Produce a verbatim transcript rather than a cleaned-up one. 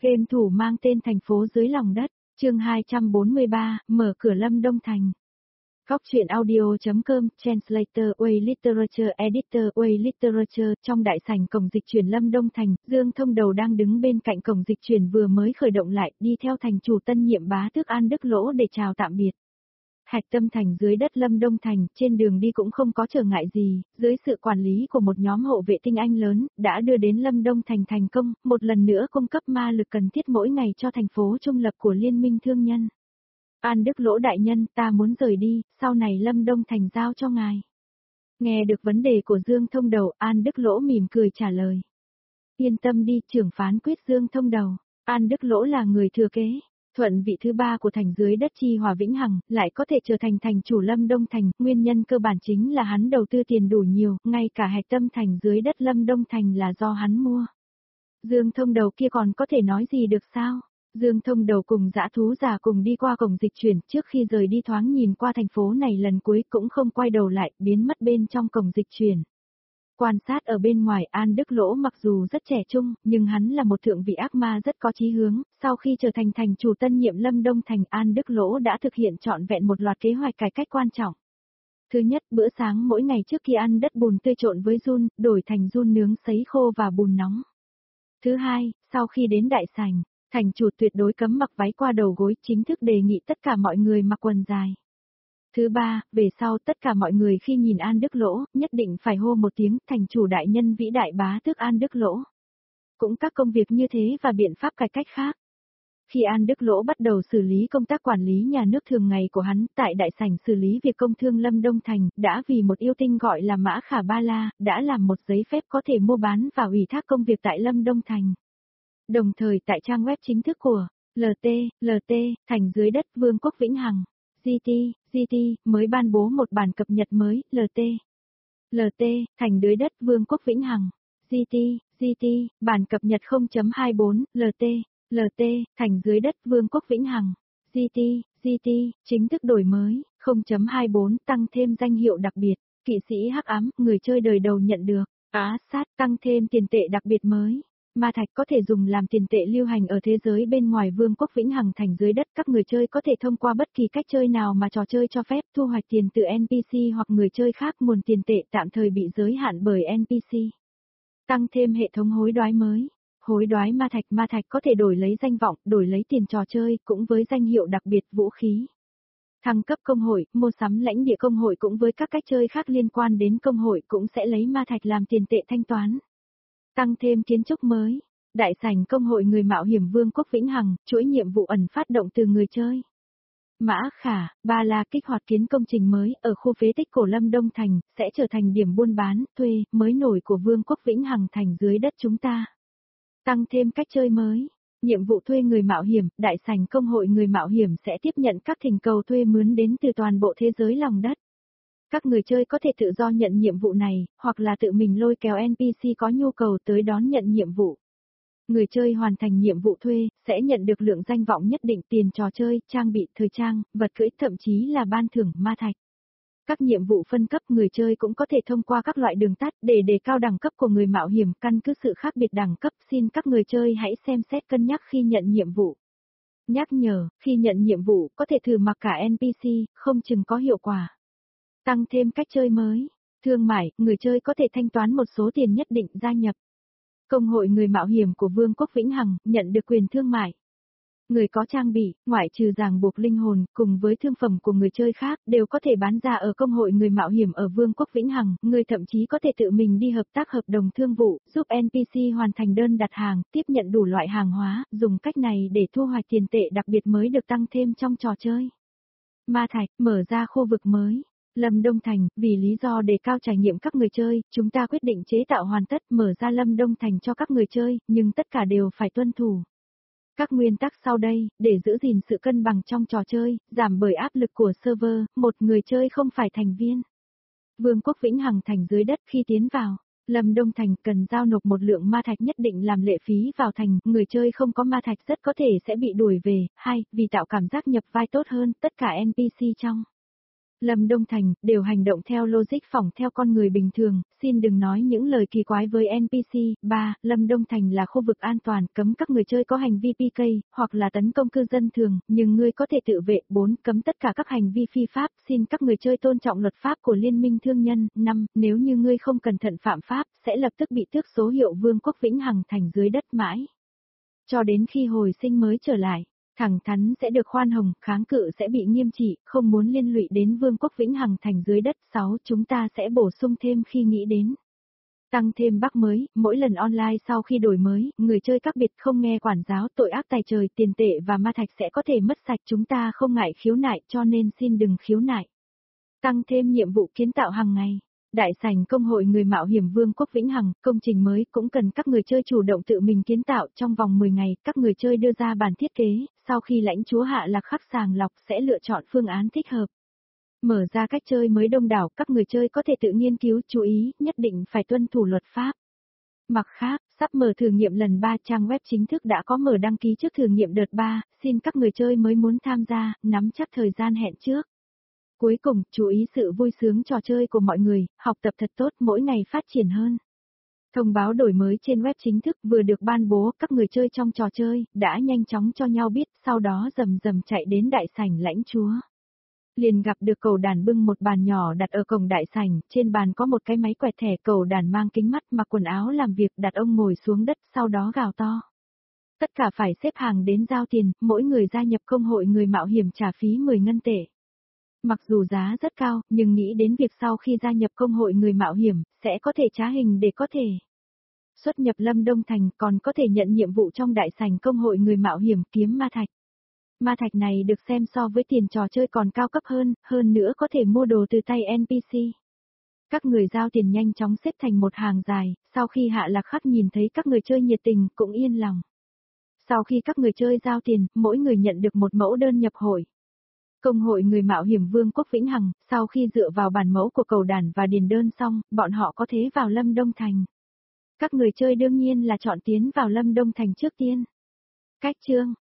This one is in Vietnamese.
Game thủ mang tên thành phố dưới lòng đất, chương hai trăm bốn mươi ba, mở cửa Lâm Đông Thành. Góc truyện audio.com, Translator, Way Literature, Editor, Way Literature, trong đại sảnh cổng dịch chuyển Lâm Đông Thành, Dương Thông Đầu đang đứng bên cạnh cổng dịch chuyển vừa mới khởi động lại, đi theo thành chủ tân nhiệm bá tước An Đức Lỗ để chào tạm biệt. Hạch tâm thành dưới đất Lâm Đông Thành, trên đường đi cũng không có trở ngại gì, dưới sự quản lý của một nhóm hộ vệ tinh anh lớn, đã đưa đến Lâm Đông Thành thành công, một lần nữa cung cấp ma lực cần thiết mỗi ngày cho thành phố trung lập của Liên minh thương nhân. An Đức Lỗ đại nhân, ta muốn rời đi, sau này Lâm Đông Thành giao cho ngài. Nghe được vấn đề của Dương Thông Đầu, An Đức Lỗ mỉm cười trả lời. Yên tâm đi, trưởng phán quyết Dương Thông Đầu, An Đức Lỗ là người thừa kế. Thuận vị thứ ba của thành dưới đất Chi Hòa Vĩnh Hằng, lại có thể trở thành thành chủ Lâm Đông Thành, nguyên nhân cơ bản chính là hắn đầu tư tiền đủ nhiều, ngay cả hạch tâm thành dưới đất Lâm Đông Thành là do hắn mua. Dương Thông Đầu kia còn có thể nói gì được sao? Dương Thông Đầu cùng dã thú già cùng đi qua cổng dịch chuyển, trước khi rời đi thoáng nhìn qua thành phố này lần cuối cũng không quay đầu lại, biến mất bên trong cổng dịch chuyển. Quan sát ở bên ngoài, An Đức Lỗ mặc dù rất trẻ trung, nhưng hắn là một thượng vị ác ma rất có chí hướng, sau khi trở thành thành chủ tân nhiệm Lâm Đông Thành, An Đức Lỗ đã thực hiện trọn vẹn một loạt kế hoạch cải cách quan trọng. Thứ nhất, bữa sáng mỗi ngày trước khi ăn đất bùn tươi trộn với giun, đổi thành giun nướng sấy khô và bùn nóng. Thứ hai, sau khi đến đại sảnh, thành chủ tuyệt đối cấm mặc váy qua đầu gối, chính thức đề nghị tất cả mọi người mặc quần dài. Thứ ba, về sau tất cả mọi người khi nhìn An Đức Lỗ, nhất định phải hô một tiếng thành chủ đại nhân vĩ đại bá tước An Đức Lỗ. Cũng các công việc như thế và biện pháp cải cách khác. Khi An Đức Lỗ bắt đầu xử lý công tác quản lý nhà nước thường ngày của hắn, tại đại sảnh xử lý việc công thương Lâm Đông Thành, đã vì một yêu tinh gọi là Mã Khả Ba La, đã làm một giấy phép có thể mua bán và ủy thác công việc tại Lâm Đông Thành. Đồng thời tại trang web chính thức của lờ tê, lờ tê, thành dưới đất Vương quốc Vĩnh Hằng, giê tê, giê tê, mới ban bố một bản cập nhật mới, lờ tê. lờ tê, thành dưới đất Vương quốc Vĩnh Hằng, giê tê, giê tê, bản cập nhật không chấm hai bốn, lờ tê, lờ tê, thành dưới đất Vương quốc Vĩnh Hằng, giê tê, giê tê, chính thức đổi mới, không chấm hai bốn, tăng thêm danh hiệu đặc biệt, kỵ sĩ hắc ám, người chơi đời đầu nhận được, á sát, tăng thêm tiền tệ đặc biệt mới. Ma thạch có thể dùng làm tiền tệ lưu hành ở thế giới bên ngoài Vương quốc Vĩnh Hằng thành dưới đất, các người chơi có thể thông qua bất kỳ cách chơi nào mà trò chơi cho phép thu hoạch tiền từ en pê xê hoặc người chơi khác, nguồn tiền tệ tạm thời bị giới hạn bởi en pê xê. Tăng thêm hệ thống hối đoái mới. Hối đoái ma thạch, ma thạch có thể đổi lấy danh vọng, đổi lấy tiền trò chơi, cũng với danh hiệu đặc biệt vũ khí. Thăng cấp công hội, mua sắm lãnh địa công hội cũng với các cách chơi khác liên quan đến công hội cũng sẽ lấy ma thạch làm tiền tệ thanh toán. Tăng thêm kiến trúc mới. Đại sảnh công hội người mạo hiểm Vương quốc Vĩnh Hằng, chuỗi nhiệm vụ ẩn phát động từ người chơi. Mã Khả, Ba La kích hoạt kiến công trình mới ở khu phế tích cổ Lâm Đông Thành, sẽ trở thành điểm buôn bán, thuê, mới nổi của Vương quốc Vĩnh Hằng thành dưới đất chúng ta. Tăng thêm cách chơi mới. Nhiệm vụ thuê người mạo hiểm, đại sảnh công hội người mạo hiểm sẽ tiếp nhận các thỉnh cầu thuê mướn đến từ toàn bộ thế giới lòng đất. Các người chơi có thể tự do nhận nhiệm vụ này, hoặc là tự mình lôi kéo en pê xê có nhu cầu tới đón nhận nhiệm vụ. Người chơi hoàn thành nhiệm vụ thuê, sẽ nhận được lượng danh vọng nhất định, tiền trò chơi, trang bị, thời trang, vật cưỡi, thậm chí là ban thưởng ma thạch. Các nhiệm vụ phân cấp người chơi cũng có thể thông qua các loại đường tắt để đề cao đẳng cấp của người mạo hiểm, căn cứ sự khác biệt đẳng cấp, xin các người chơi hãy xem xét cân nhắc khi nhận nhiệm vụ. Nhắc nhở, khi nhận nhiệm vụ, có thể thử mặc cả en pê xê, không chừng có hiệu quả. Tăng thêm cách chơi mới. Thương mại, người chơi có thể thanh toán một số tiền nhất định gia nhập công hội người mạo hiểm của Vương quốc Vĩnh Hằng, nhận được quyền thương mại. Người có trang bị, ngoại trừ ràng buộc linh hồn, cùng với thương phẩm của người chơi khác, đều có thể bán ra ở công hội người mạo hiểm ở Vương quốc Vĩnh Hằng. Người thậm chí có thể tự mình đi hợp tác hợp đồng thương vụ, giúp en pê xê hoàn thành đơn đặt hàng, tiếp nhận đủ loại hàng hóa, dùng cách này để thu hoạch tiền tệ đặc biệt mới được tăng thêm trong trò chơi. Ma thạch, mở ra khu vực mới. Lâm Đông Thành, vì lý do đề cao trải nghiệm các người chơi, chúng ta quyết định chế tạo hoàn tất mở ra Lâm Đông Thành cho các người chơi, nhưng tất cả đều phải tuân thủ các nguyên tắc sau đây, để giữ gìn sự cân bằng trong trò chơi, giảm bởi áp lực của server, một người chơi không phải thành viên. Vương quốc Vĩnh Hằng thành dưới đất khi tiến vào, Lâm Đông Thành cần giao nộp một lượng ma thạch nhất định làm lệ phí vào thành, người chơi không có ma thạch rất có thể sẽ bị đuổi về. Hai, vì tạo cảm giác nhập vai tốt hơn, tất cả en pê xê trong Lâm Đông Thành, đều hành động theo logic phỏng theo con người bình thường, xin đừng nói những lời kỳ quái với en pê xê. ba. Lâm Đông Thành là khu vực an toàn, cấm các người chơi có hành vi pê ca, hoặc là tấn công cư dân thường, nhưng ngươi có thể tự vệ. bốn. Cấm tất cả các hành vi phi pháp, xin các người chơi tôn trọng luật pháp của Liên minh Thương nhân. năm. Nếu như ngươi không cẩn thận phạm pháp, sẽ lập tức bị tước số hiệu Vương quốc Vĩnh Hằng Thành dưới đất mãi, cho đến khi hồi sinh mới trở lại. Thẳng thắn sẽ được khoan hồng, kháng cự sẽ bị nghiêm trị, không muốn liên lụy đến Vương quốc Vĩnh Hằng Thành dưới đất. sáu. Chúng ta sẽ bổ sung thêm khi nghĩ đến tăng thêm bug mới, mỗi lần online sau khi đổi mới, người chơi các biệt không nghe quản giáo, tội ác tài trời, tiền tệ và ma thạch sẽ có thể mất sạch. Chúng ta không ngại khiếu nại, cho nên xin đừng khiếu nại. Tăng thêm nhiệm vụ kiến tạo hàng ngày. Đại sảnh công hội người mạo hiểm Vương quốc Vĩnh Hằng, công trình mới cũng cần các người chơi chủ động tự mình kiến tạo. Trong vòng mười ngày, các người chơi đưa ra bản thiết kế, sau khi lãnh chúa hạ lạc khắc sàng lọc sẽ lựa chọn phương án thích hợp. Mở ra cách chơi mới đông đảo, các người chơi có thể tự nghiên cứu, chú ý, nhất định phải tuân thủ luật pháp. Mặt khác, sắp mở thử nghiệm lần ba, trang web chính thức đã có mở đăng ký trước thử nghiệm đợt ba, xin các người chơi mới muốn tham gia, nắm chắc thời gian hẹn trước. Cuối cùng, chú ý sự vui sướng trò chơi của mọi người, học tập thật tốt, mỗi ngày phát triển hơn. Thông báo đổi mới trên web chính thức vừa được ban bố, các người chơi trong trò chơi đã nhanh chóng cho nhau biết, sau đó rầm rầm chạy đến đại sảnh lãnh chúa. Liền gặp được cẩu đàn bưng một bàn nhỏ đặt ở cổng đại sảnh, trên bàn có một cái máy quẹt thẻ. Cẩu đàn mang kính mắt, mặc quần áo làm việc, đặt ông ngồi xuống đất, sau đó gào to. Tất cả phải xếp hàng đến giao tiền, mỗi người gia nhập công hội người mạo hiểm trả phí mười ngân tệ. Mặc dù giá rất cao, nhưng nghĩ đến việc sau khi gia nhập công hội người mạo hiểm, sẽ có thể trá hình để có thể xuất nhập Lâm Đông Thành, còn có thể nhận nhiệm vụ trong đại sảnh công hội người mạo hiểm kiếm ma thạch. Ma thạch này được xem so với tiền trò chơi còn cao cấp hơn, hơn nữa có thể mua đồ từ tay en pê xê. Các người giao tiền nhanh chóng xếp thành một hàng dài, sau khi hạ lạc khắc nhìn thấy các người chơi nhiệt tình, cũng yên lòng. Sau khi các người chơi giao tiền, mỗi người nhận được một mẫu đơn nhập hội. Công hội người mạo hiểm Vương quốc Vĩnh Hằng, sau khi dựa vào bản mẫu của cẩu đàn và điền đơn xong, bọn họ có thể vào Lâm Đông Thành. Các người chơi đương nhiên là chọn tiến vào Lâm Đông Thành trước tiên. Cách chương